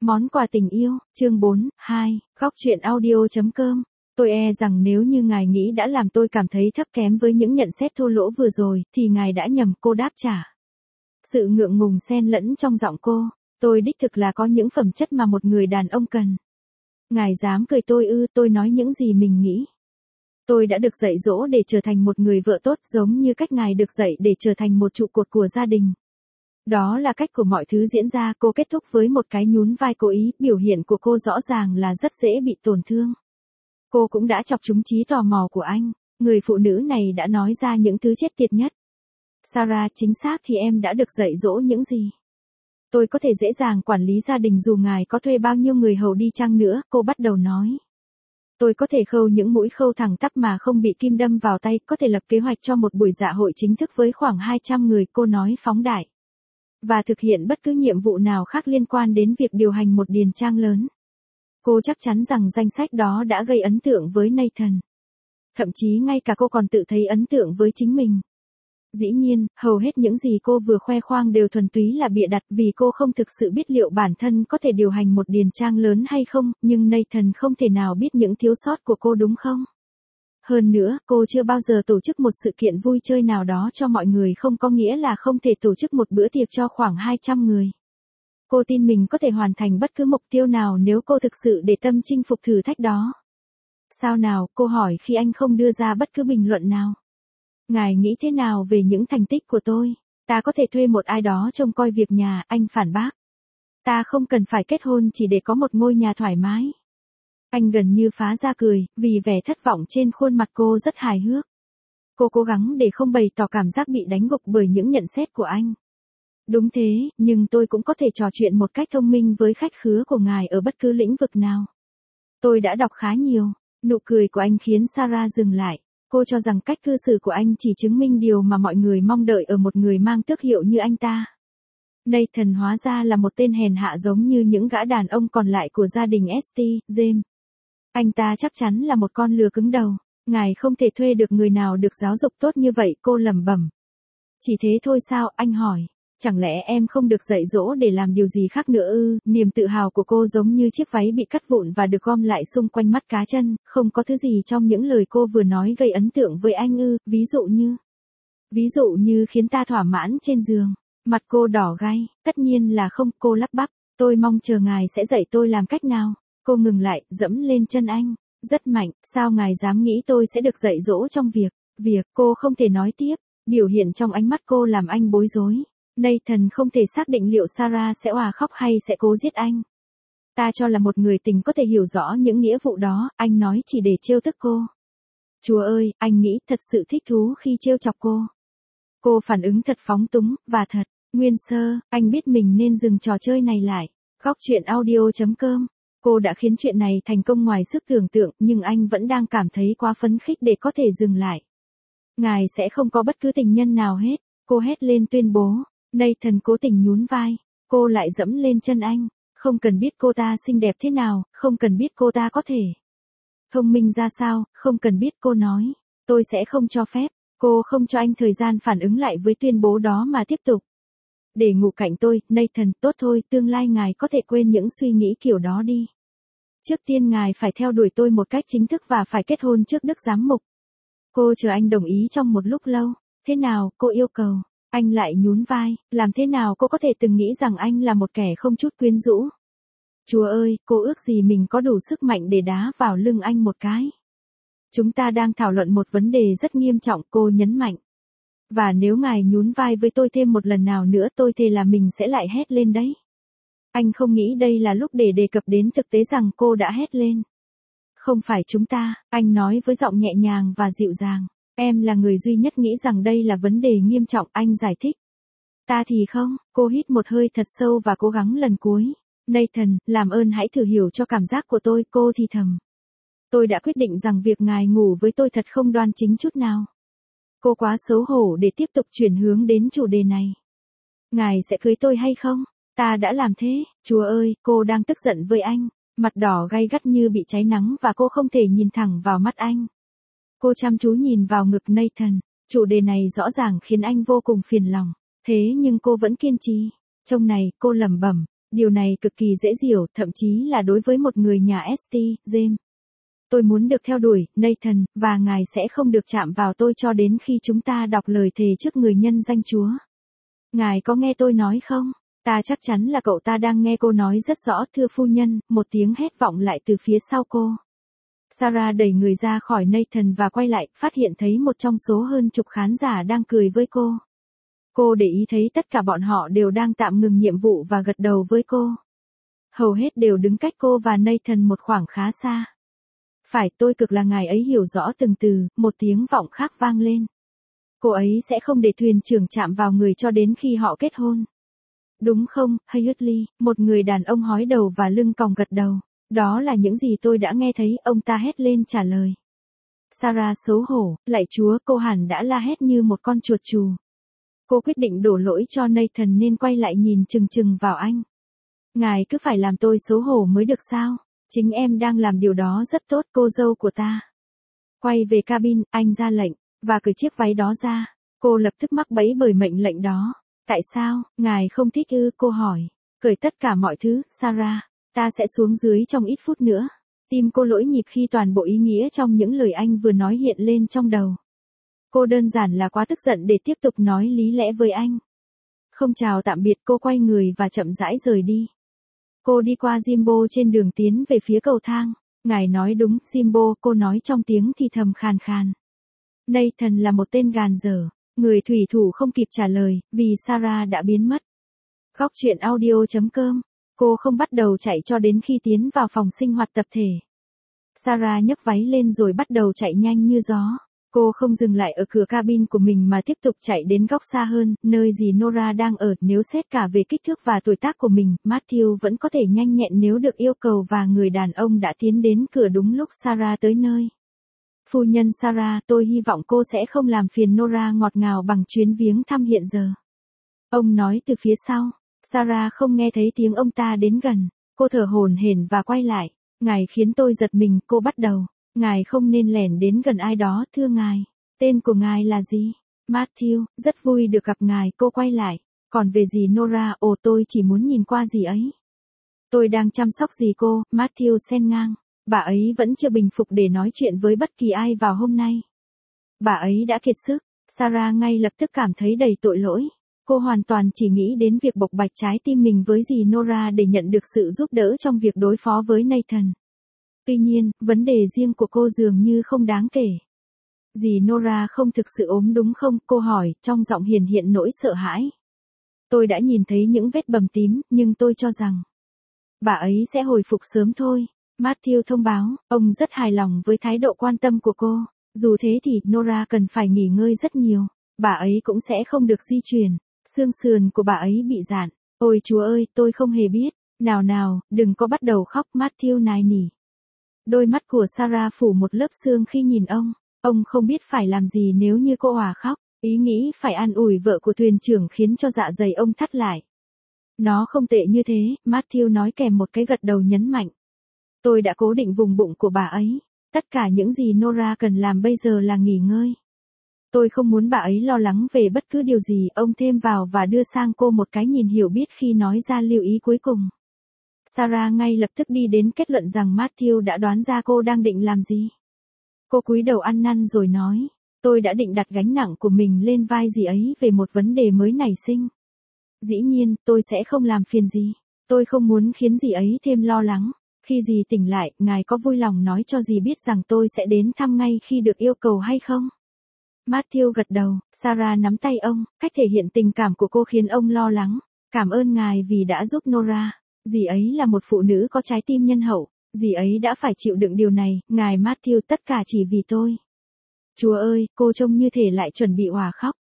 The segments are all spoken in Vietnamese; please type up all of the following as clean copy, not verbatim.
Món quà tình yêu, chương 4, 2, góc truyện audio.com. Tôi e rằng nếu như ngài nghĩ đã làm tôi cảm thấy thấp kém với những nhận xét thô lỗ vừa rồi, thì ngài đã nhầm, cô đáp trả. Sự ngượng ngùng xen lẫn trong giọng cô. Tôi đích thực là có những phẩm chất mà một người đàn ông cần. Ngài dám cười tôi ư? Tôi nói những gì mình nghĩ. Tôi đã được dạy dỗ để trở thành một người vợ tốt, giống như cách ngài được dạy để trở thành một trụ cột của gia đình. Đó là cách của mọi thứ diễn ra. Cô kết thúc với một cái nhún vai cố ý. Biểu hiện của cô rõ ràng là rất dễ bị tổn thương. Cô cũng đã chọc trúng trí tò mò của anh. Người phụ nữ này đã nói ra những thứ chết tiệt nhất. Sarah, chính xác thì em đã được dạy dỗ những gì? Tôi có thể dễ dàng quản lý gia đình dù ngài có thuê bao nhiêu người hầu đi chăng nữa, cô bắt đầu nói. Tôi có thể khâu những mũi khâu thẳng tắp mà không bị kim đâm vào tay, có thể lập kế hoạch cho một buổi dạ hội chính thức với khoảng 200 người, cô nói phóng đại. Và thực hiện bất cứ nhiệm vụ nào khác liên quan đến việc điều hành một điền trang lớn. Cô chắc chắn rằng danh sách đó đã gây ấn tượng với Nathan. Thậm chí ngay cả cô còn tự thấy ấn tượng với chính mình. Dĩ nhiên, hầu hết những gì cô vừa khoe khoang đều thuần túy là bịa đặt vì cô không thực sự biết liệu bản thân có thể điều hành một điền trang lớn hay không, nhưng Nathan không thể nào biết những thiếu sót của cô đúng không? Hơn nữa, cô chưa bao giờ tổ chức một sự kiện vui chơi nào đó cho mọi người không có nghĩa là không thể tổ chức một bữa tiệc cho khoảng 200 người. Cô tin mình có thể hoàn thành bất cứ mục tiêu nào nếu cô thực sự để tâm chinh phục thử thách đó. Sao nào, cô hỏi khi anh không đưa ra bất cứ bình luận nào. Ngài nghĩ thế nào về những thành tích của tôi? Ta có thể thuê một ai đó trông coi việc nhà, anh phản bác. Ta không cần phải kết hôn chỉ để có một ngôi nhà thoải mái. Anh gần như phá ra cười, vì vẻ thất vọng trên khuôn mặt cô rất hài hước. Cô cố gắng để không bày tỏ cảm giác bị đánh gục bởi những nhận xét của anh. Đúng thế, nhưng tôi cũng có thể trò chuyện một cách thông minh với khách khứa của ngài ở bất cứ lĩnh vực nào. Tôi đã đọc khá nhiều. Nụ cười của anh khiến Sarah dừng lại. Cô cho rằng cách cư xử của anh chỉ chứng minh điều mà mọi người mong đợi ở một người mang tước hiệu như anh ta. Nathan hóa ra là một tên hèn hạ giống như những gã đàn ông còn lại của gia đình St. James. Anh ta chắc chắn là một con lừa cứng đầu. Ngài không thể thuê được người nào được giáo dục tốt như vậy, cô lẩm bẩm. Chỉ thế thôi sao, anh hỏi. Chẳng lẽ em không được dạy dỗ để làm điều gì khác nữa ư? Niềm tự hào của cô giống như chiếc váy bị cắt vụn và được gom lại xung quanh mắt cá chân, không có thứ gì trong những lời cô vừa nói gây ấn tượng với anh ư, ví dụ như khiến ta thỏa mãn trên giường. Mặt cô đỏ gay, tất nhiên là không, cô lắp bắp, tôi mong chờ ngài sẽ dạy tôi làm cách nào. Cô ngừng lại, dẫm lên chân anh, rất mạnh, sao ngài dám nghĩ tôi sẽ được dạy dỗ trong việc, cô không thể nói tiếp, biểu hiện trong ánh mắt cô làm anh bối rối. Nathan không thể xác định liệu Sarah sẽ òa khóc hay sẽ cố giết anh. Ta cho là một người tình có thể hiểu rõ những nghĩa vụ đó, anh nói chỉ để trêu tức cô. Chúa ơi, anh nghĩ thật sự thích thú khi trêu chọc cô. Cô phản ứng thật phóng túng, và thật, nguyên sơ, anh biết mình nên dừng trò chơi này lại. Góc truyện audio.com. Cô đã khiến chuyện này thành công ngoài sức tưởng tượng, nhưng anh vẫn đang cảm thấy quá phấn khích để có thể dừng lại. Ngài sẽ không có bất cứ tình nhân nào hết, cô hét lên tuyên bố. Nathan cố tình nhún vai, cô lại dẫm lên chân anh, không cần biết cô ta xinh đẹp thế nào, không cần biết cô ta có thể thông minh ra sao, không cần biết, cô nói, tôi sẽ không cho phép, cô không cho anh thời gian phản ứng lại với tuyên bố đó mà tiếp tục. Để ngủ cạnh tôi, Nathan, tốt thôi, tương lai ngài có thể quên những suy nghĩ kiểu đó đi. Trước tiên ngài phải theo đuổi tôi một cách chính thức và phải kết hôn trước đức giám mục. Cô chờ anh đồng ý trong một lúc lâu, thế nào, cô yêu cầu. Anh lại nhún vai, làm thế nào cô có thể từng nghĩ rằng anh là một kẻ không chút quyến rũ. Chúa ơi, cô ước gì mình có đủ sức mạnh để đá vào lưng anh một cái. Chúng ta đang thảo luận một vấn đề rất nghiêm trọng, cô nhấn mạnh. Và nếu ngài nhún vai với tôi thêm một lần nào nữa tôi thề là mình sẽ lại hét lên đấy. Anh không nghĩ đây là lúc để đề cập đến thực tế rằng cô đã hét lên. Không phải chúng ta, anh nói với giọng nhẹ nhàng và dịu dàng. Em là người duy nhất nghĩ rằng đây là vấn đề nghiêm trọng, anh giải thích. Ta thì không, cô hít một hơi thật sâu và cố gắng lần cuối. Nathan, làm ơn hãy thử hiểu cho cảm giác của tôi, cô thì thầm. Tôi đã quyết định rằng việc ngài ngủ với tôi thật không đoan chính chút nào. Cô quá xấu hổ để tiếp tục chuyển hướng đến chủ đề này. Ngài sẽ cưới tôi hay không? Ta đã làm thế, Chúa ơi, cô đang tức giận với anh. Mặt đỏ gay gắt như bị cháy nắng và cô không thể nhìn thẳng vào mắt anh. Cô chăm chú nhìn vào ngực Nathan, chủ đề này rõ ràng khiến anh vô cùng phiền lòng, thế nhưng cô vẫn kiên trì. Trong này, cô lẩm bẩm, Điều này cực kỳ dễ hiểu, thậm chí là đối với một người nhà St. James. Tôi muốn được theo đuổi, Nathan, và ngài sẽ không được chạm vào tôi cho đến khi chúng ta đọc lời thề trước người nhân danh Chúa. Ngài có nghe tôi nói không? Ta chắc chắn là cậu ta đang nghe cô nói rất rõ, thưa phu nhân, một tiếng hét vọng lại từ phía sau cô. Sarah đẩy người ra khỏi Nathan và quay lại, phát hiện thấy một trong số hơn chục khán giả đang cười với cô. Cô để ý thấy tất cả bọn họ đều đang tạm ngừng nhiệm vụ và gật đầu với cô. Hầu hết đều đứng cách cô và Nathan một khoảng khá xa. Phải, tôi cực là ngài ấy hiểu rõ từng từ, một tiếng vọng khác vang lên. Cô ấy sẽ không để thuyền trưởng chạm vào người cho đến khi họ kết hôn. Đúng không, Hayutley, một người đàn ông hói đầu và lưng còng gật đầu. Đó là những gì tôi đã nghe thấy, ông ta hét lên trả lời. Sarah xấu hổ, lạy Chúa, cô hẳn đã la hét như một con chuột chù. Cô quyết định đổ lỗi cho Nathan nên quay lại nhìn chừng chừng vào anh. Ngài cứ phải làm tôi xấu hổ mới được sao? Chính em đang làm điều đó rất tốt, cô dâu của ta. Quay về cabin, anh ra lệnh, và cởi chiếc váy đó ra. Cô lập tức mắc bẫy bởi mệnh lệnh đó. Tại sao, ngài không thích ư? Cô hỏi. Cởi tất cả mọi thứ, Sarah. Ta sẽ xuống dưới trong ít phút nữa. Tim cô lỗi nhịp khi toàn bộ ý nghĩa trong những lời anh vừa nói hiện lên trong đầu. Cô đơn giản là quá tức giận để tiếp tục nói lý lẽ với anh. Không chào tạm biệt, cô quay người và chậm rãi rời đi. Cô đi qua Jimbo trên đường tiến về phía cầu thang. Ngài nói đúng, Jimbo, cô nói trong tiếng thì thầm khàn khàn. Nathan là một tên gàn dở. Người thủy thủ không kịp trả lời, vì Sarah đã biến mất. Góc truyện audio.com. Cô không bắt đầu chạy cho đến khi tiến vào phòng sinh hoạt tập thể. Sarah nhấc váy lên rồi bắt đầu chạy nhanh như gió. Cô không dừng lại ở cửa cabin của mình mà tiếp tục chạy đến góc xa hơn, nơi dì Nora đang ở. Nếu xét cả về kích thước và tuổi tác của mình, Matthew vẫn có thể nhanh nhẹn nếu được yêu cầu, và người đàn ông đã tiến đến cửa đúng lúc Sarah tới nơi. Phu nhân Sarah, tôi hy vọng cô sẽ không làm phiền Nora ngọt ngào bằng chuyến viếng thăm hiện giờ. Ông nói từ phía sau. Sarah không nghe thấy tiếng ông ta đến gần. Cô thở hổn hển và quay lại. Ngài khiến tôi giật mình, cô bắt đầu. Ngài không nên lẻn đến gần ai đó, thưa ngài. Tên của ngài là gì? Matthew, rất vui được gặp ngài, cô quay lại. Còn về dì Nora, tôi chỉ muốn nhìn qua dì ấy. Tôi đang chăm sóc dì cô, Matthew xen ngang. Bà ấy vẫn chưa bình phục để nói chuyện với bất kỳ ai vào hôm nay. Bà ấy đã kiệt sức. Sarah ngay lập tức cảm thấy đầy tội lỗi. Cô hoàn toàn chỉ nghĩ đến việc bộc bạch trái tim mình với dì Nora để nhận được sự giúp đỡ trong việc đối phó với Nathan. Tuy nhiên, vấn đề riêng của cô dường như không đáng kể. Dì Nora không thực sự ốm đúng không? Cô hỏi, trong giọng hiển hiện nỗi sợ hãi. Tôi đã nhìn thấy những vết bầm tím, nhưng tôi cho rằng bà ấy sẽ hồi phục sớm thôi. Matthew thông báo, ông rất hài lòng với thái độ quan tâm của cô. Dù thế thì, Nora cần phải nghỉ ngơi rất nhiều. Bà ấy cũng sẽ không được di chuyển. Xương sườn của bà ấy bị rạn. Ôi Chúa ơi, tôi không hề biết. Nào nào, đừng có bắt đầu khóc, Matthew nài nỉ. Đôi mắt của Sarah phủ một lớp sương khi nhìn ông. Ông không biết phải làm gì nếu như cô òa khóc. Ý nghĩ phải an ủi vợ của thuyền trưởng khiến cho dạ dày ông thắt lại. Nó không tệ như thế, Matthew nói kèm một cái gật đầu nhấn mạnh. Tôi đã cố định vùng bụng của bà ấy. Tất cả những gì Nora cần làm bây giờ là nghỉ ngơi. Tôi không muốn bà ấy lo lắng về bất cứ điều gì, ông thêm vào và đưa sang cô một cái nhìn hiểu biết khi nói ra lưu ý cuối cùng. Sarah ngay lập tức đi đến kết luận rằng Matthew đã đoán ra cô đang định làm gì. Cô cúi đầu ăn năn rồi nói, tôi đã định đặt gánh nặng của mình lên vai dì ấy về một vấn đề mới nảy sinh. Dĩ nhiên, tôi sẽ không làm phiền dì. Tôi không muốn khiến dì ấy thêm lo lắng. Khi dì tỉnh lại, ngài có vui lòng nói cho dì biết rằng tôi sẽ đến thăm ngay khi được yêu cầu hay không? Matthew gật đầu, Sarah nắm tay ông, cách thể hiện tình cảm của cô khiến ông lo lắng. Cảm ơn ngài vì đã giúp Nora. Dì ấy là một phụ nữ có trái tim nhân hậu. Dì ấy đã phải chịu đựng điều này, ngài Matthew, tất cả chỉ vì tôi. Chúa ơi, cô trông như thể lại chuẩn bị òa khóc.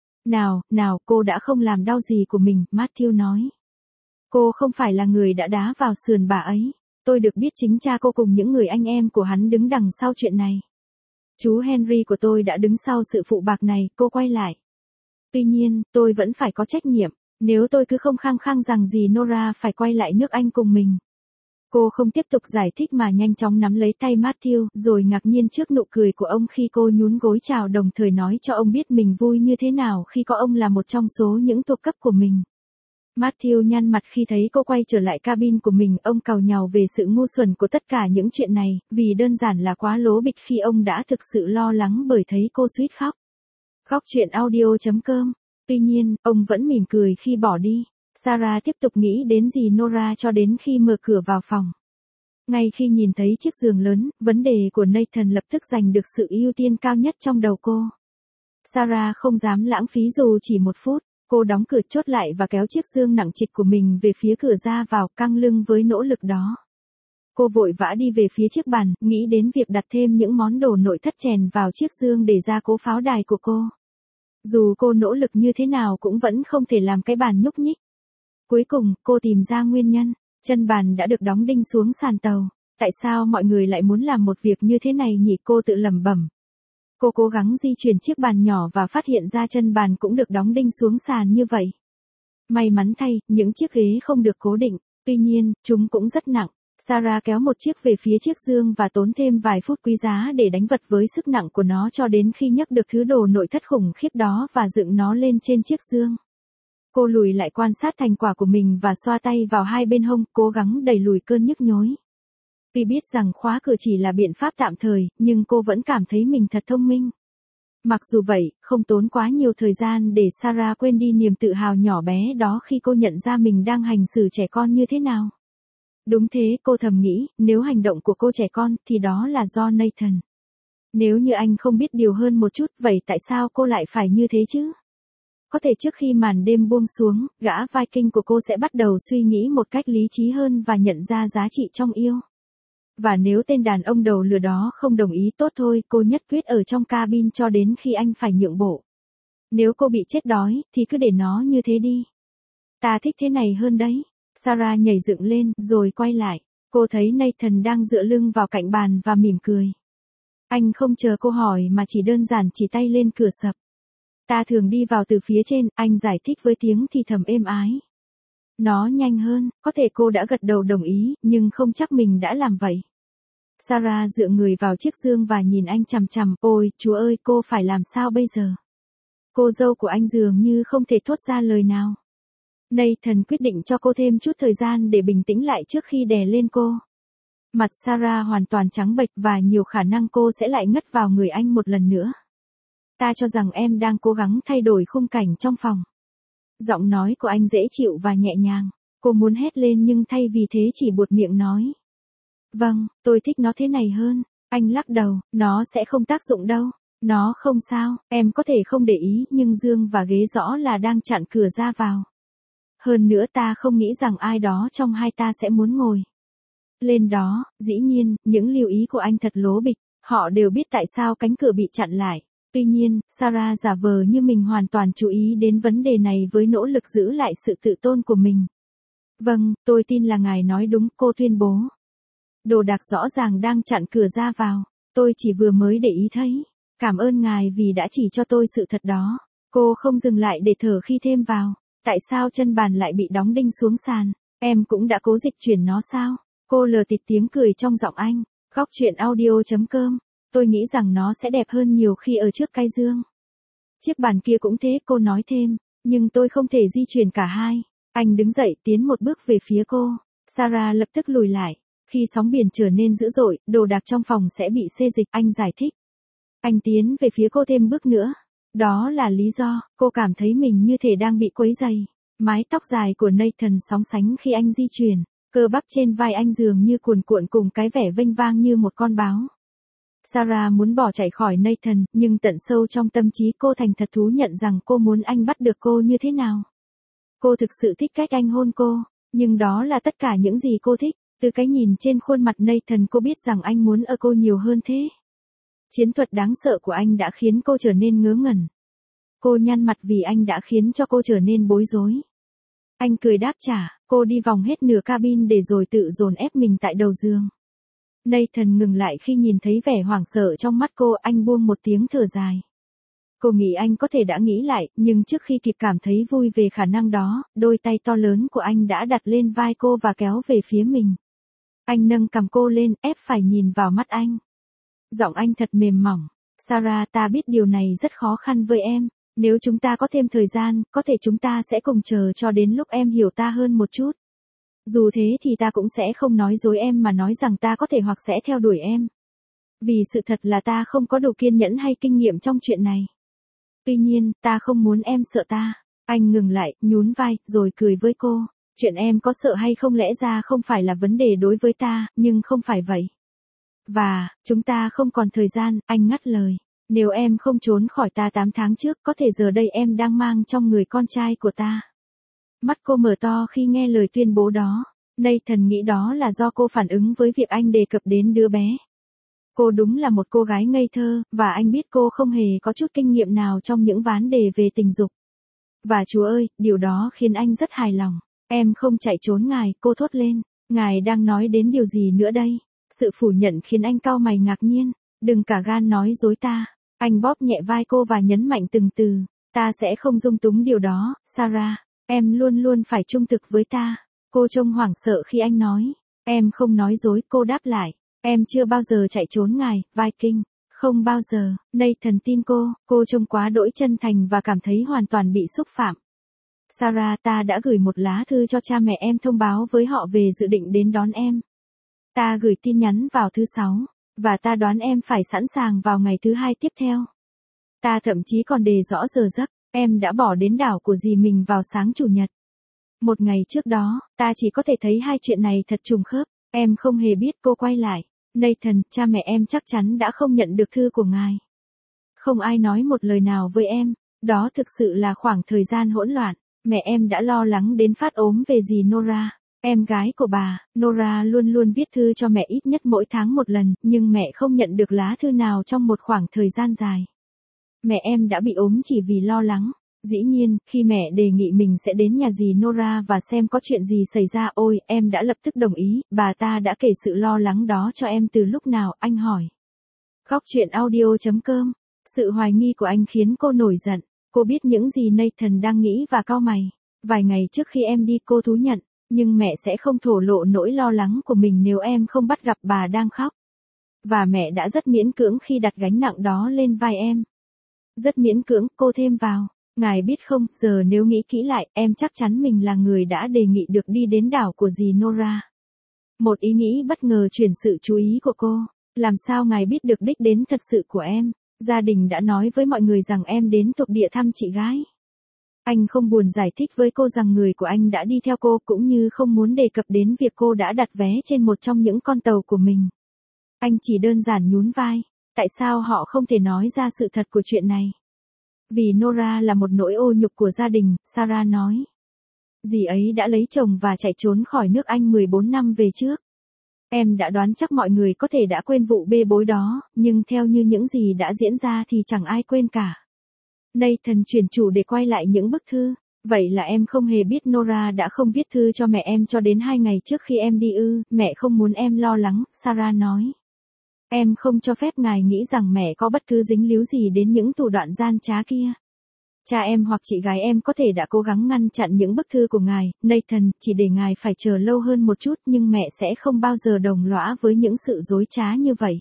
Nào, cô đã không làm đau gì của mình, Matthew nói. Cô không phải là người đã đá vào sườn bà ấy. Tôi được biết chính cha cô cùng những người anh em của hắn đứng đằng sau chuyện này. Chú Henry của tôi đã đứng sau sự phụ bạc này, cô quay lại. Tuy nhiên, tôi vẫn phải có trách nhiệm, nếu tôi cứ không khăng khăng rằng dì Nora phải quay lại nước Anh cùng mình. Cô không tiếp tục giải thích mà nhanh chóng nắm lấy tay Matthew, rồi ngạc nhiên trước nụ cười của ông khi cô nhún gối chào, đồng thời nói cho ông biết mình vui như thế nào khi có ông là một trong số những thuộc cấp của mình. Matthew nhăn mặt khi thấy cô quay trở lại cabin của mình, ông càu nhàu về sự ngu xuẩn của tất cả những chuyện này, vì đơn giản là quá lố bịch khi ông đã thực sự lo lắng bởi thấy cô suýt khóc. Khóc chuyện audio.com. Tuy nhiên, ông vẫn mỉm cười khi bỏ đi. Sarah tiếp tục nghĩ đến dì Nora cho đến khi mở cửa vào phòng. Ngay khi nhìn thấy chiếc giường lớn, vấn đề của Nathan lập tức giành được sự ưu tiên cao nhất trong đầu cô. Sarah không dám lãng phí dù chỉ một phút. Cô đóng cửa chốt lại và kéo chiếc dương nặng trịch của mình về phía cửa ra vào, căng lưng với nỗ lực đó. Cô vội vã đi về phía chiếc bàn, nghĩ đến việc đặt thêm những món đồ nội thất chèn vào chiếc dương để gia cố pháo đài của cô. Dù cô nỗ lực như thế nào cũng vẫn không thể làm cái bàn nhúc nhích. Cuối cùng, cô tìm ra nguyên nhân. Chân bàn đã được đóng đinh xuống sàn tàu. Tại sao mọi người lại muốn làm một việc như thế này nhỉ, cô tự lẩm bẩm. Cô cố gắng di chuyển chiếc bàn nhỏ và phát hiện ra chân bàn cũng được đóng đinh xuống sàn như vậy. May mắn thay, những chiếc ghế không được cố định, tuy nhiên, chúng cũng rất nặng. Sarah kéo một chiếc về phía chiếc dương và tốn thêm vài phút quý giá để đánh vật với sức nặng của nó cho đến khi nhấc được thứ đồ nội thất khủng khiếp đó và dựng nó lên trên chiếc dương. Cô lùi lại quan sát thành quả của mình và xoa tay vào hai bên hông, cố gắng đẩy lùi cơn nhức nhối. Tuy biết rằng khóa cửa chỉ là biện pháp tạm thời, nhưng cô vẫn cảm thấy mình thật thông minh. Mặc dù vậy, không tốn quá nhiều thời gian để Sarah quên đi niềm tự hào nhỏ bé đó khi cô nhận ra mình đang hành xử trẻ con như thế nào. Đúng thế, cô thầm nghĩ, nếu hành động của cô trẻ con, thì đó là do Nathan. Nếu như anh không biết điều hơn một chút, vậy tại sao cô lại phải như thế chứ? Có thể trước khi màn đêm buông xuống, gã Viking của cô sẽ bắt đầu suy nghĩ một cách lý trí hơn và nhận ra giá trị trong yêu. Và nếu tên đàn ông đầu lừa đó không đồng ý, tốt thôi, cô nhất quyết ở trong cabin cho đến khi anh phải nhượng bộ. Nếu cô bị chết đói, thì cứ để nó như thế đi. Ta thích thế này hơn đấy. Sarah nhảy dựng lên, rồi quay lại. Cô thấy Nathan đang dựa lưng vào cạnh bàn và mỉm cười. Anh không chờ cô hỏi mà chỉ đơn giản chỉ tay lên cửa sập. Ta thường đi vào từ phía trên, anh giải thích với tiếng thì thầm êm ái. Nó nhanh hơn, có thể cô đã gật đầu đồng ý, nhưng không chắc mình đã làm vậy. Sarah dựa người vào chiếc dương và nhìn anh chằm chằm, ôi, Chúa ơi, cô phải làm sao bây giờ? Cô dâu của anh dường như không thể thốt ra lời nào. Nathan quyết định cho cô thêm chút thời gian để bình tĩnh lại trước khi đè lên cô. Mặt Sarah hoàn toàn trắng bệch và nhiều khả năng cô sẽ lại ngất vào người anh một lần nữa. Ta cho rằng em đang cố gắng thay đổi khung cảnh trong phòng. Giọng nói của anh dễ chịu và nhẹ nhàng. Cô muốn hét lên nhưng thay vì thế chỉ buột miệng nói. Vâng, tôi thích nó thế này hơn. Anh lắc đầu, nó sẽ không tác dụng đâu. Nó không sao, em có thể không để ý nhưng giường và ghế rõ là đang chặn cửa ra vào. Hơn nữa ta không nghĩ rằng ai đó trong hai ta sẽ muốn ngồi lên đó. Dĩ nhiên, những lưu ý của anh thật lố bịch. Họ đều biết tại sao cánh cửa bị chặn lại. Tuy nhiên, Sarah giả vờ như mình hoàn toàn chú ý đến vấn đề này với nỗ lực giữ lại sự tự tôn của mình. Vâng, tôi tin là ngài nói đúng, cô tuyên bố. Đồ đạc rõ ràng đang chặn cửa ra vào. Tôi chỉ vừa mới để ý thấy. Cảm ơn ngài vì đã chỉ cho tôi sự thật đó. Cô không dừng lại để thở khi thêm vào. Tại sao chân bàn lại bị đóng đinh xuống sàn? Em cũng đã cố dịch chuyển nó sao? Cô lờ tịt tiếng cười trong giọng anh. Khóc chuyện audio.com. Tôi nghĩ rằng nó sẽ đẹp hơn nhiều khi ở trước cái dương. Chiếc bàn kia cũng thế, cô nói thêm. Nhưng tôi không thể di chuyển cả hai. Anh đứng dậy tiến một bước về phía cô. Sarah lập tức lùi lại. Khi sóng biển trở nên dữ dội, đồ đạc trong phòng sẽ bị xê dịch, anh giải thích. Anh tiến về phía cô thêm bước nữa. Đó là lý do, cô cảm thấy mình như thể đang bị quấy rầy. Mái tóc dài của Nathan sóng sánh khi anh di chuyển. Cơ bắp trên vai anh dường như cuồn cuộn cùng cái vẻ vênh vang như một con báo. Sarah muốn bỏ chạy khỏi Nathan, nhưng tận sâu trong tâm trí cô thành thật thú nhận rằng cô muốn anh bắt được cô như thế nào. Cô thực sự thích cách anh hôn cô, nhưng đó là tất cả những gì cô thích. Từ cái nhìn trên khuôn mặt Nathan cô biết rằng anh muốn ở cô nhiều hơn thế. Chiến thuật đáng sợ của anh đã khiến cô trở nên ngớ ngẩn. Cô nhăn mặt vì anh đã khiến cho cô trở nên bối rối. Anh cười đáp trả, cô đi vòng hết nửa cabin để rồi tự dồn ép mình tại đầu giường. Nathan ngừng lại khi nhìn thấy vẻ hoảng sợ trong mắt cô, anh buông một tiếng thở dài. Cô nghĩ anh có thể đã nghĩ lại, nhưng trước khi kịp cảm thấy vui về khả năng đó, đôi tay to lớn của anh đã đặt lên vai cô và kéo về phía mình. Anh nâng cằm cô lên, ép phải nhìn vào mắt anh. Giọng anh thật mềm mỏng. Sarah, ta biết điều này rất khó khăn với em, Nếu chúng ta có thêm thời gian, có thể chúng ta sẽ cùng chờ cho đến lúc em hiểu ta hơn một chút. Dù thế thì ta cũng sẽ không nói dối em mà nói rằng ta có thể hoặc sẽ theo đuổi em. Vì sự thật là ta không có đủ kiên nhẫn hay kinh nghiệm trong chuyện này. Tuy nhiên, ta không muốn em sợ ta. Anh ngừng lại, nhún vai, rồi cười với cô. Chuyện em có sợ hay không lẽ ra không phải là vấn đề đối với ta, nhưng không phải vậy. Và, chúng ta không còn thời gian, anh ngắt lời. Nếu em không trốn khỏi ta 8 tháng trước, có thể giờ đây em đang mang trong người con trai của ta. Mắt cô mở to khi nghe lời tuyên bố đó. Nathan nghĩ đó là do cô phản ứng với việc anh đề cập đến đứa bé. Cô đúng là một cô gái ngây thơ, và anh biết cô không hề có chút kinh nghiệm nào trong những vấn đề về tình dục. Và Chúa ơi, điều đó khiến anh rất hài lòng. Em không chạy trốn ngài, cô thốt lên. Ngài đang nói đến điều gì nữa đây? Sự phủ nhận khiến anh cau mày ngạc nhiên. Đừng cả gan nói dối ta. Anh bóp nhẹ vai cô và nhấn mạnh từng từ. Ta sẽ không dung túng điều đó, Sarah. Em luôn luôn phải trung thực với ta. Cô trông hoảng sợ khi anh nói. Em không nói dối, cô đáp lại. Em chưa bao giờ chạy trốn ngài, Viking. Không bao giờ, Nathan tin cô trông quá đỗi chân thành và cảm thấy hoàn toàn bị xúc phạm. Sarah, ta đã gửi một lá thư cho cha mẹ em thông báo với họ về dự định đến đón em. Ta gửi tin nhắn vào thứ 6, và ta đoán em phải sẵn sàng vào ngày thứ 2 tiếp theo. Ta thậm chí còn đề rõ giờ giấc, em đã bỏ đến đảo của dì mình vào sáng chủ nhật. Một ngày trước đó, ta chỉ có thể thấy hai chuyện này thật trùng khớp, em không hề biết. Cô quay lại. Nathan, cha mẹ em chắc chắn đã không nhận được thư của ngài. Không ai nói một lời nào với em, đó thực sự là khoảng thời gian hỗn loạn. Mẹ em đã lo lắng đến phát ốm về dì Nora, em gái của bà. Nora luôn luôn viết thư cho mẹ ít nhất mỗi tháng một lần, nhưng mẹ không nhận được lá thư nào trong một khoảng thời gian dài. Mẹ em đã bị ốm chỉ vì lo lắng. Dĩ nhiên, khi mẹ đề nghị mình sẽ đến nhà dì Nora và xem có chuyện gì xảy ra, ôi, em đã lập tức đồng ý. Bà ta đã kể sự lo lắng đó cho em từ lúc nào, anh hỏi. Góc truyện audio.com. Sự hoài nghi của anh khiến cô nổi giận. Cô biết những gì Nathan đang nghĩ và cau mày. Vài ngày trước khi em đi, cô thú nhận, nhưng mẹ sẽ không thổ lộ nỗi lo lắng của mình nếu em không bắt gặp bà đang khóc. Và mẹ đã rất miễn cưỡng khi đặt gánh nặng đó lên vai em. Rất miễn cưỡng, cô thêm vào. Ngài biết không, giờ nếu nghĩ kỹ lại, em chắc chắn mình là người đã đề nghị được đi đến đảo của dì Nora. Một ý nghĩ bất ngờ chuyển sự chú ý của cô. Làm sao ngài biết được đích đến thật sự của em? Gia đình đã nói với mọi người rằng em đến thuộc địa thăm chị gái. Anh không buồn giải thích với cô rằng người của anh đã đi theo cô, cũng như không muốn đề cập đến việc cô đã đặt vé trên một trong những con tàu của mình. Anh chỉ đơn giản nhún vai. Tại sao họ không thể nói ra sự thật của chuyện này? Vì Nora là một nỗi ô nhục của gia đình, Sarah nói. Dì ấy đã lấy chồng và chạy trốn khỏi nước Anh 14 năm về trước. Em đã đoán chắc mọi người có thể đã quên vụ bê bối đó, nhưng theo như những gì đã diễn ra thì chẳng ai quên cả. Nathan chuyển chủ để quay lại những bức thư. Vậy là em không hề biết Nora đã không viết thư cho mẹ em cho đến 2 ngày trước khi em đi ư? Mẹ không muốn em lo lắng, Sarah nói. Em không cho phép ngài nghĩ rằng mẹ có bất cứ dính líu gì đến những thủ đoạn gian trá kia. Cha em hoặc chị gái em có thể đã cố gắng ngăn chặn những bức thư của ngài, Nathan, chỉ để ngài phải chờ lâu hơn một chút, nhưng mẹ sẽ không bao giờ đồng lõa với những sự dối trá như vậy.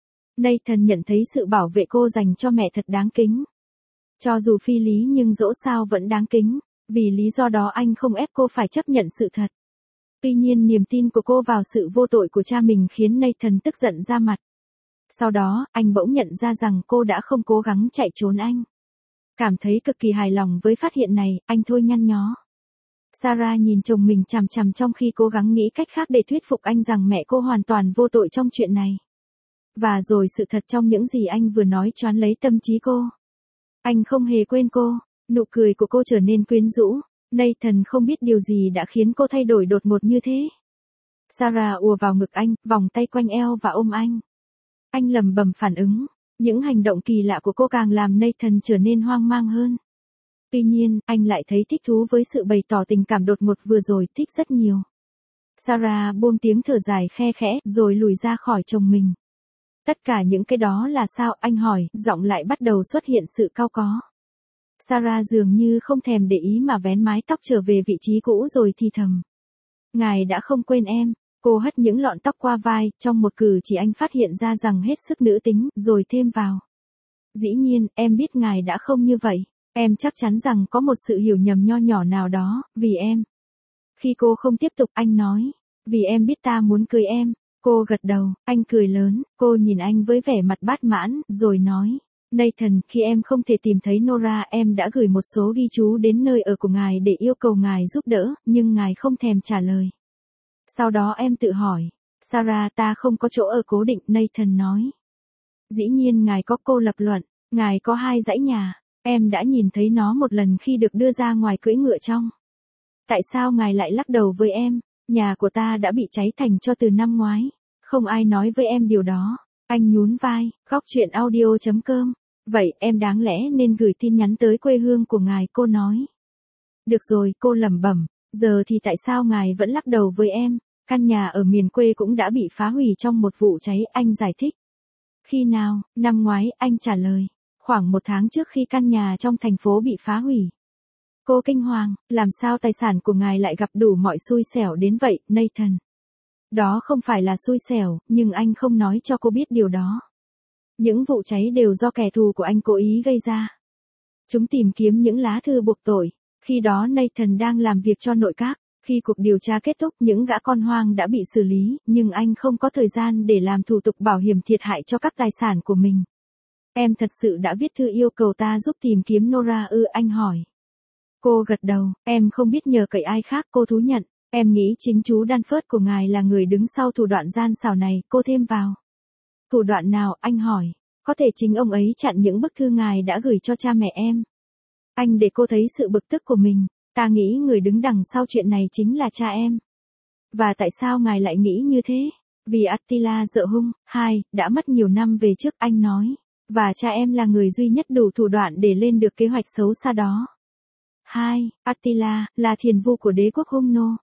Nathan nhận thấy sự bảo vệ cô dành cho mẹ thật đáng kính. Cho dù phi lý nhưng dẫu sao vẫn đáng kính, vì lý do đó anh không ép cô phải chấp nhận sự thật. Tuy nhiên niềm tin của cô vào sự vô tội của cha mình khiến Nathan tức giận ra mặt. Sau đó, anh bỗng nhận ra rằng cô đã không cố gắng chạy trốn anh. Cảm thấy cực kỳ hài lòng với phát hiện này, anh thôi nhăn nhó. Sarah nhìn chồng mình chằm chằm trong khi cố gắng nghĩ cách khác để thuyết phục anh rằng mẹ cô hoàn toàn vô tội trong chuyện này. Và rồi sự thật trong những gì anh vừa nói choán lấy tâm trí cô. Anh không hề quên cô, nụ cười của cô trở nên quyến rũ. Nathan không biết điều gì đã khiến cô thay đổi đột ngột như thế. Sarah ùa vào ngực anh, vòng tay quanh eo và ôm anh. Anh lẩm bẩm phản ứng. Những hành động kỳ lạ của cô càng làm Nathan trở nên hoang mang hơn. Tuy nhiên, anh lại thấy thích thú với sự bày tỏ tình cảm đột ngột vừa rồi, thích rất nhiều. Sarah buông tiếng thở dài khe khẽ, rồi lùi ra khỏi chồng mình. Tất cả những cái đó là sao, anh hỏi, giọng lại bắt đầu xuất hiện sự cau có. Sarah dường như không thèm để ý mà vén mái tóc trở về vị trí cũ rồi thì thầm. Ngài đã không quên em. Cô hất những lọn tóc qua vai, trong một cử chỉ anh phát hiện ra rằng hết sức nữ tính, rồi thêm vào. Dĩ nhiên, em biết ngài đã không như vậy. Em chắc chắn rằng có một sự hiểu nhầm nho nhỏ nào đó, vì em. Khi cô không tiếp tục, anh nói, vì em biết ta muốn cưới em. Cô gật đầu, anh cười lớn, cô nhìn anh với vẻ mặt bát mãn, rồi nói, Nathan, khi em không thể tìm thấy Nora, em đã gửi một số ghi chú đến nơi ở của ngài để yêu cầu ngài giúp đỡ, nhưng ngài không thèm trả lời. Sau đó em tự hỏi, Sarah, ta không có chỗ ở cố định, Nathan nói. Dĩ nhiên ngài có, cô lập luận, ngài có 2 dãy nhà, em đã nhìn thấy nó một lần khi được đưa ra ngoài cưỡi ngựa trong. Tại sao ngài lại lắc đầu với em? Nhà của ta đã bị cháy thành tro từ năm ngoái. Không ai nói với em điều đó. Anh nhún vai, góc chuyện audio.com. Vậy em đáng lẽ nên gửi tin nhắn tới quê hương của ngài, cô nói. Được rồi, cô lẩm bẩm, giờ thì tại sao ngài vẫn lắc đầu với em? Căn nhà ở miền quê cũng đã bị phá hủy trong một vụ cháy, anh giải thích. Khi nào? Năm ngoái, anh trả lời. Khoảng 1 tháng trước khi căn nhà trong thành phố bị phá hủy. Cô kinh hoàng, làm sao tài sản của ngài lại gặp đủ mọi xui xẻo đến vậy, Nathan? Đó không phải là xui xẻo, nhưng anh không nói cho cô biết điều đó. Những vụ cháy đều do kẻ thù của anh cố ý gây ra. Chúng tìm kiếm những lá thư buộc tội. Khi đó Nathan đang làm việc cho nội các. Khi cuộc điều tra kết thúc, những gã con hoang đã bị xử lý, nhưng anh không có thời gian để làm thủ tục bảo hiểm thiệt hại cho các tài sản của mình. Em thật sự đã viết thư yêu cầu ta giúp tìm kiếm Nora ư, anh hỏi. Cô gật đầu, em không biết nhờ cậy ai khác, cô thú nhận. Em nghĩ chính chú Danford của ngài là người đứng sau thủ đoạn gian xảo này, cô thêm vào. Thủ đoạn nào, anh hỏi. Có thể chính ông ấy chặn những bức thư ngài đã gửi cho cha mẹ em. Anh để cô thấy sự bực tức của mình. Ta nghĩ người đứng đằng sau chuyện này chính là cha em. Và tại sao ngài lại nghĩ như thế? Vì Attila dợ hung, đã mất nhiều năm về trước, anh nói. Và cha em là người duy nhất đủ thủ đoạn để lên được kế hoạch xấu xa đó. Attila, là thiền vu của đế quốc Hung Nô,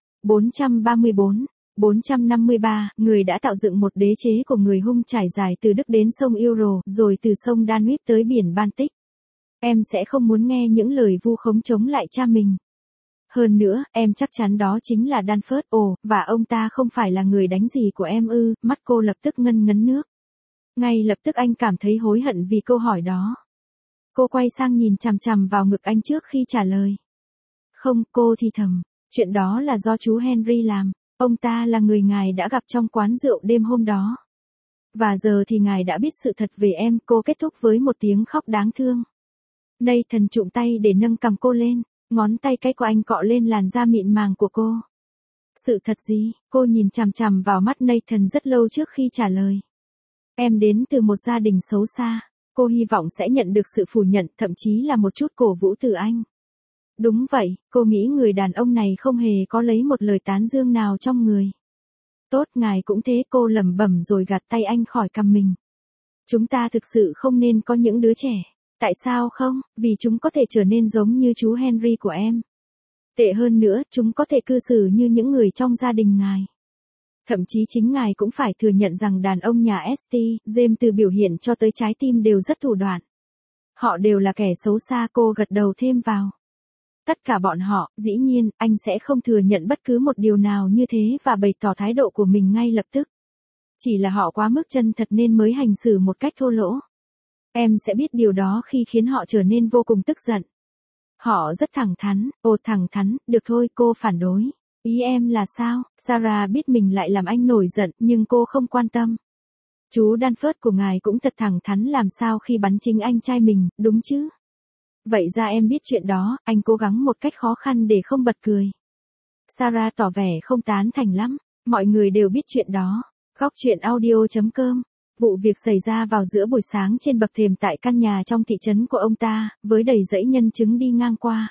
434-453, người đã tạo dựng một đế chế của người Hung trải dài từ Đức đến sông Euro, rồi từ sông Danube tới biển Baltic. Em sẽ không muốn nghe những lời vu khống chống lại cha mình. Hơn nữa, em chắc chắn đó chính là Danford, và ông ta không phải là người đánh gì của em ư, mắt cô lập tức ngân ngấn nước. Ngay lập tức anh cảm thấy hối hận vì câu hỏi đó. Cô quay sang nhìn chằm chằm vào ngực anh trước khi trả lời. Không, cô thì thầm, chuyện đó là do chú Henry làm, ông ta là người ngài đã gặp trong quán rượu đêm hôm đó. Và giờ thì ngài đã biết sự thật về em, cô kết thúc với một tiếng khóc đáng thương. Nathan trụm tay để nâng cằm cô lên, ngón tay cái của anh cọ lên làn da mịn màng của cô. Sự thật gì? Cô nhìn chằm chằm vào mắt Nathan rất lâu trước khi trả lời. Em đến từ một gia đình xấu xa. Cô hy vọng sẽ nhận được sự phủ nhận, thậm chí là một chút cổ vũ từ anh. Đúng vậy, cô nghĩ người đàn ông này không hề có lấy một lời tán dương nào trong người. Tốt, ngài cũng thế, cô lẩm bẩm rồi gạt tay anh khỏi cằm mình. Chúng ta thực sự không nên có những đứa trẻ. Tại sao không? Vì chúng có thể trở nên giống như chú Henry của em. Tệ hơn nữa, chúng có thể cư xử như những người trong gia đình ngài. Thậm chí chính ngài cũng phải thừa nhận rằng đàn ông nhà St. James từ biểu hiện cho tới trái tim đều rất thủ đoạn. Họ đều là kẻ xấu xa, cô gật đầu thêm vào. Tất cả bọn họ, dĩ nhiên, anh sẽ không thừa nhận bất cứ một điều nào như thế và bày tỏ thái độ của mình ngay lập tức. Chỉ là họ quá mức chân thật nên mới hành xử một cách thô lỗ. Em sẽ biết điều đó khi khiến họ trở nên vô cùng tức giận. Họ rất thẳng thắn, thẳng thắn, được thôi, cô phản đối. Ý em là sao? Sarah biết mình lại làm anh nổi giận, nhưng cô không quan tâm. Chú Danford của ngài cũng thật thẳng thắn làm sao khi bắn chính anh trai mình, đúng chứ? Vậy ra em biết chuyện đó, anh cố gắng một cách khó khăn để không bật cười. Sarah tỏ vẻ không tán thành lắm, mọi người đều biết chuyện đó. Góc chuyện audio.com. Vụ việc xảy ra vào giữa buổi sáng trên bậc thềm tại căn nhà trong thị trấn của ông ta, với đầy dãy nhân chứng đi ngang qua.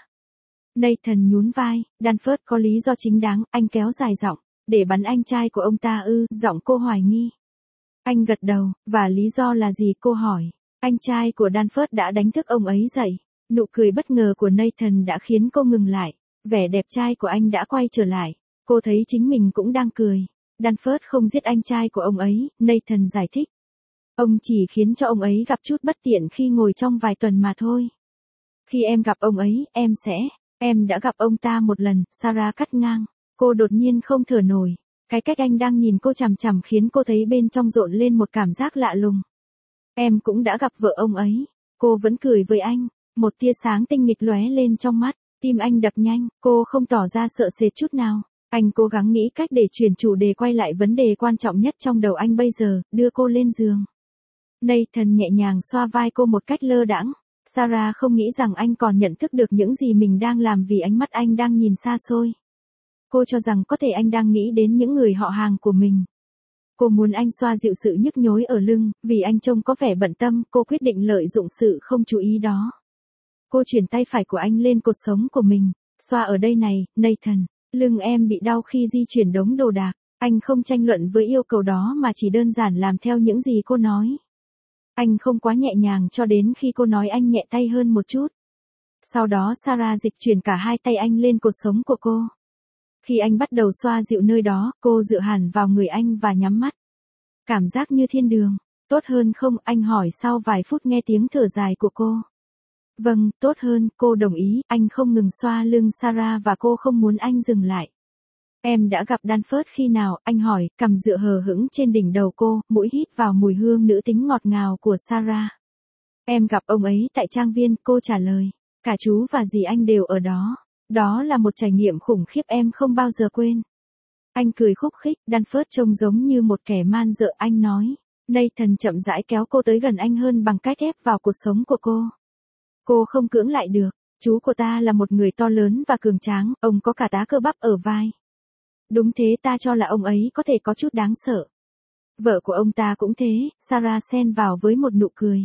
Nathan nhún vai, Danford có lý do chính đáng, anh kéo dài giọng, để bắn anh trai của ông ta ư, giọng cô hoài nghi. Anh gật đầu, và lý do là gì, cô hỏi. Anh trai của Danford đã đánh thức ông ấy dậy. Nụ cười bất ngờ của Nathan đã khiến cô ngừng lại, vẻ đẹp trai của anh đã quay trở lại, cô thấy chính mình cũng đang cười. Danford không giết anh trai của ông ấy, Nathan giải thích. Ông chỉ khiến cho ông ấy gặp chút bất tiện khi ngồi trong vài tuần mà thôi. Khi em gặp ông ấy, em đã gặp ông ta một lần, Sarah cắt ngang. Cô đột nhiên không thở nổi. Cái cách anh đang nhìn cô chằm chằm khiến cô thấy bên trong rộn lên một cảm giác lạ lùng. Em cũng đã gặp vợ ông ấy. Cô vẫn cười với anh. Một tia sáng tinh nghịch lóe lên trong mắt, tim anh đập nhanh, cô không tỏ ra sợ sệt chút nào. Anh cố gắng nghĩ cách để chuyển chủ đề quay lại vấn đề quan trọng nhất trong đầu anh bây giờ, đưa cô lên giường. Nathan nhẹ nhàng xoa vai cô một cách lơ đãng. Sarah không nghĩ rằng anh còn nhận thức được những gì mình đang làm vì ánh mắt anh đang nhìn xa xôi. Cô cho rằng có thể anh đang nghĩ đến những người họ hàng của mình. Cô muốn anh xoa dịu sự nhức nhối ở lưng, vì anh trông có vẻ bận tâm, cô quyết định lợi dụng sự không chú ý đó. Cô chuyển tay phải của anh lên cột sống của mình. Xoa ở đây này, Nathan, lưng em bị đau khi di chuyển đống đồ đạc. Anh không tranh luận với yêu cầu đó mà chỉ đơn giản làm theo những gì cô nói. Anh không quá nhẹ nhàng cho đến khi cô nói anh nhẹ tay hơn một chút. Sau đó Sarah dịch chuyển cả hai tay anh lên cột sống của cô. Khi anh bắt đầu xoa dịu nơi đó, cô dựa hẳn vào người anh và nhắm mắt. Cảm giác như thiên đường. Tốt hơn không? Anh hỏi sau vài phút nghe tiếng thở dài của cô. Vâng, tốt hơn, cô đồng ý. Anh không ngừng xoa lưng Sarah và cô không muốn anh dừng lại. Em đã gặp Danford khi nào? Anh hỏi, cằm dựa hờ hững trên đỉnh đầu cô, mũi hít vào mùi hương nữ tính ngọt ngào của Sarah. Em gặp ông ấy tại trang viên, cô trả lời. Cả chú và dì anh đều ở đó. Đó là một trải nghiệm khủng khiếp em không bao giờ quên. Anh cười khúc khích, Danford trông giống như một kẻ man dợ, anh nói. Nathan chậm rãi kéo cô tới gần anh hơn bằng cách ép vào cuộc sống của cô. Cô không cưỡng lại được, chú của ta là một người to lớn và cường tráng, ông có cả tá cơ bắp ở vai. Đúng thế, ta cho là ông ấy có thể có chút đáng sợ. Vợ của ông ta cũng thế, Sarah xen vào với một nụ cười.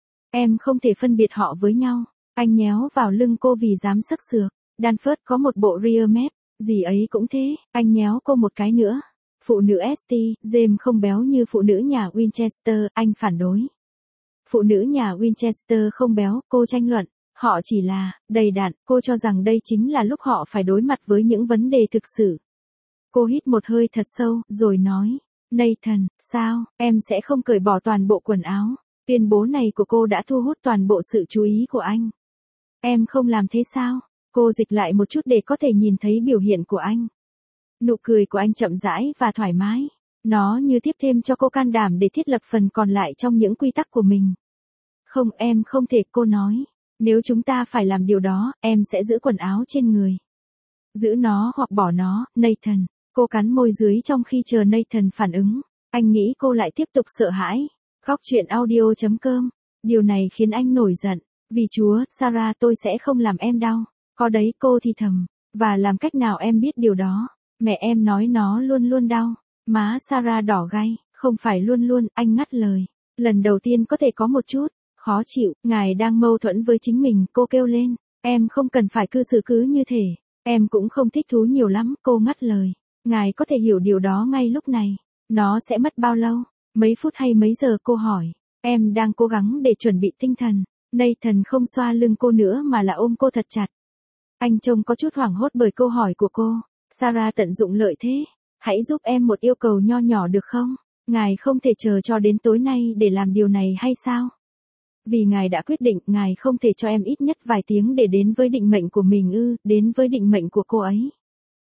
Em không thể phân biệt họ với nhau. Anh nhéo vào lưng cô vì dám sức sược. Danford có một bộ rear map, dì ấy cũng thế, anh nhéo cô một cái nữa. Phụ nữ St. James không béo như phụ nữ nhà Winchester, anh phản đối. Phụ nữ nhà Winchester không béo, cô tranh luận. Họ chỉ là đầy đặn, cô cho rằng đây chính là lúc họ phải đối mặt với những vấn đề thực sự. Cô hít một hơi thật sâu, rồi nói. Nathan, sao, em sẽ không cởi bỏ toàn bộ quần áo. Tuyên bố này của cô đã thu hút toàn bộ sự chú ý của anh. Em không làm thế sao? Cô dịch lại một chút để có thể nhìn thấy biểu hiện của anh. Nụ cười của anh chậm rãi và thoải mái. Nó như tiếp thêm cho cô can đảm để thiết lập phần còn lại trong những quy tắc của mình. Không, em không thể, cô nói. Nếu chúng ta phải làm điều đó, em sẽ giữ quần áo trên người. Giữ nó hoặc bỏ nó, Nathan. Cô cắn môi dưới trong khi chờ Nathan phản ứng. Anh nghĩ cô lại tiếp tục sợ hãi. Góc truyện audio.com. Điều này khiến anh nổi giận. Vì Chúa, Sarah, tôi sẽ không làm em đau. Có đấy, cô thì thầm. Và làm cách nào em biết điều đó? Mẹ em nói nó luôn luôn đau. Má Sarah đỏ gay. Không phải luôn luôn, anh ngắt lời. Lần đầu tiên có thể có một chút. Khó chịu, ngài đang mâu thuẫn với chính mình, cô kêu lên. Em không cần phải cư xử cứ như thế. Em cũng không thích thú nhiều lắm, cô ngắt lời. Ngài có thể hiểu điều đó ngay lúc này. Nó sẽ mất bao lâu? Mấy phút hay mấy giờ, cô hỏi. Em đang cố gắng để chuẩn bị tinh thần. Nathan không xoa lưng cô nữa mà là ôm cô thật chặt. Anh trông có chút hoảng hốt bởi câu hỏi của cô. Sarah tận dụng lợi thế. Hãy giúp em một yêu cầu nho nhỏ được không? Ngài không thể chờ cho đến tối nay để làm điều này hay sao? Vì ngài đã quyết định, ngài không thể cho em ít nhất vài tiếng để đến với định mệnh của mình ư, đến với định mệnh của cô ấy.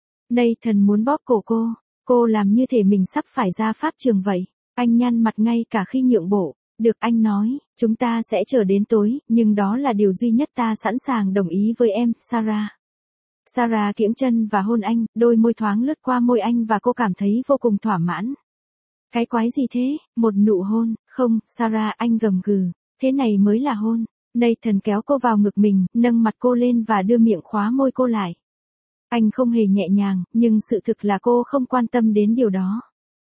Nathan muốn bóp cổ cô. Cô làm như thể mình sắp phải ra pháp trường vậy. Anh nhăn mặt ngay cả khi nhượng bộ. Được, anh nói, chúng ta sẽ chờ đến tối, nhưng đó là điều duy nhất ta sẵn sàng đồng ý với em, Sarah. Sarah kiễng chân và hôn anh, đôi môi thoáng lướt qua môi anh và cô cảm thấy vô cùng thỏa mãn. Cái quái gì thế? Một nụ hôn? Không, Sarah, anh gầm gừ. Thế này mới là hôn. Nathan kéo cô vào ngực mình, nâng mặt cô lên và đưa miệng khóa môi cô lại. Anh không hề nhẹ nhàng, nhưng sự thực là cô không quan tâm đến điều đó.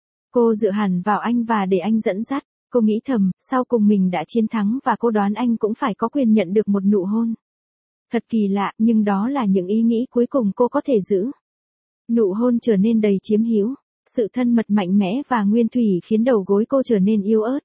Cô dựa hẳn vào anh và để anh dẫn dắt. Cô nghĩ thầm, sau cùng mình đã chiến thắng và cô đoán anh cũng phải có quyền nhận được một nụ hôn. Thật kỳ lạ, nhưng đó là những ý nghĩ cuối cùng cô có thể giữ. Nụ hôn trở nên đầy chiếm hữu. Sự thân mật mạnh mẽ và nguyên thủy khiến đầu gối cô trở nên yếu ớt.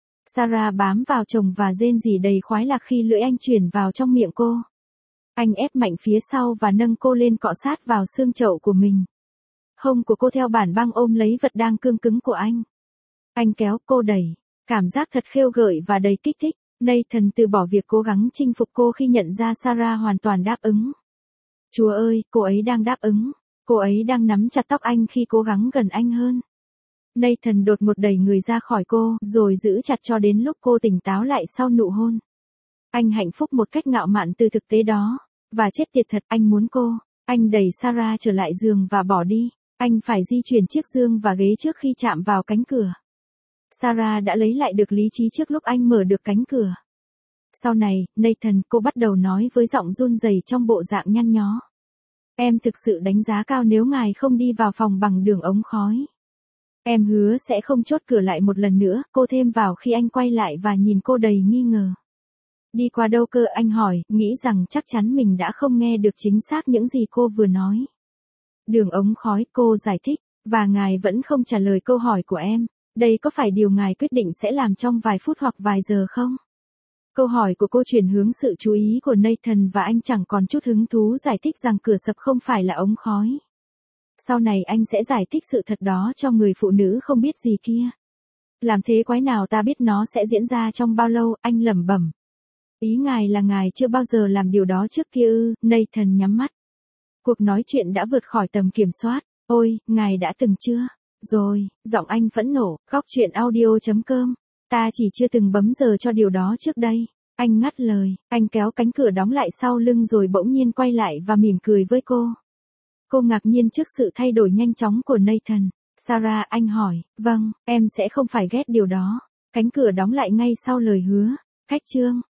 Sarah bám vào chồng và rên rỉ đầy khoái lạc khi lưỡi anh chuyển vào trong miệng cô. Anh ép mạnh phía sau và nâng cô lên cọ sát vào xương chậu của mình. Hông của cô theo bản băng ôm lấy vật đang cương cứng của anh. Anh kéo cô đẩy. Cảm giác thật khêu gợi và đầy kích thích. Nathan từ bỏ việc cố gắng chinh phục cô khi nhận ra Sarah hoàn toàn đáp ứng. Chúa ơi, cô ấy đang đáp ứng. Cô ấy đang nắm chặt tóc anh khi cố gắng gần anh hơn. Nathan đột ngột đẩy người ra khỏi cô, rồi giữ chặt cho đến lúc cô tỉnh táo lại sau nụ hôn. Anh hạnh phúc một cách ngạo mạn từ thực tế đó. Và chết tiệt thật, anh muốn cô. Anh đẩy Sarah trở lại giường và bỏ đi. Anh phải di chuyển chiếc giường và ghế trước khi chạm vào cánh cửa. Sarah đã lấy lại được lý trí trước lúc anh mở được cánh cửa. Sau này, Nathan, cô bắt đầu nói với giọng run rẩy trong bộ dạng nhăn nhó. Em thực sự đánh giá cao nếu ngài không đi vào phòng bằng đường ống khói. Em hứa sẽ không chốt cửa lại một lần nữa, cô thêm vào khi anh quay lại và nhìn cô đầy nghi ngờ. Đi qua đâu cơ, anh hỏi, nghĩ rằng chắc chắn mình đã không nghe được chính xác những gì cô vừa nói. Đường ống khói, cô giải thích, và ngài vẫn không trả lời câu hỏi của em. Đây có phải điều ngài quyết định sẽ làm trong vài phút hoặc vài giờ không? Câu hỏi của cô chuyển hướng sự chú ý của Nathan và anh chẳng còn chút hứng thú giải thích rằng cửa sập không phải là ống khói. Sau này anh sẽ giải thích sự thật đó cho người phụ nữ không biết gì kia. Làm thế quái nào ta biết nó sẽ diễn ra trong bao lâu, anh lẩm bẩm. Ý ngài là ngài chưa bao giờ làm điều đó trước kia ư? Nathan nhắm mắt. Cuộc nói chuyện đã vượt khỏi tầm kiểm soát. Ôi, ngài đã từng chưa? Rồi, giọng anh phẫn nộ, góc chuyện audio.com. Ta chỉ chưa từng bấm giờ cho điều đó trước đây. Anh ngắt lời, anh kéo cánh cửa đóng lại sau lưng rồi bỗng nhiên quay lại và mỉm cười với cô. Cô ngạc nhiên trước sự thay đổi nhanh chóng của Nathan. Sarah, anh hỏi, vâng, em sẽ không phải ghét điều đó. Cánh cửa đóng lại ngay sau lời hứa. Cách chương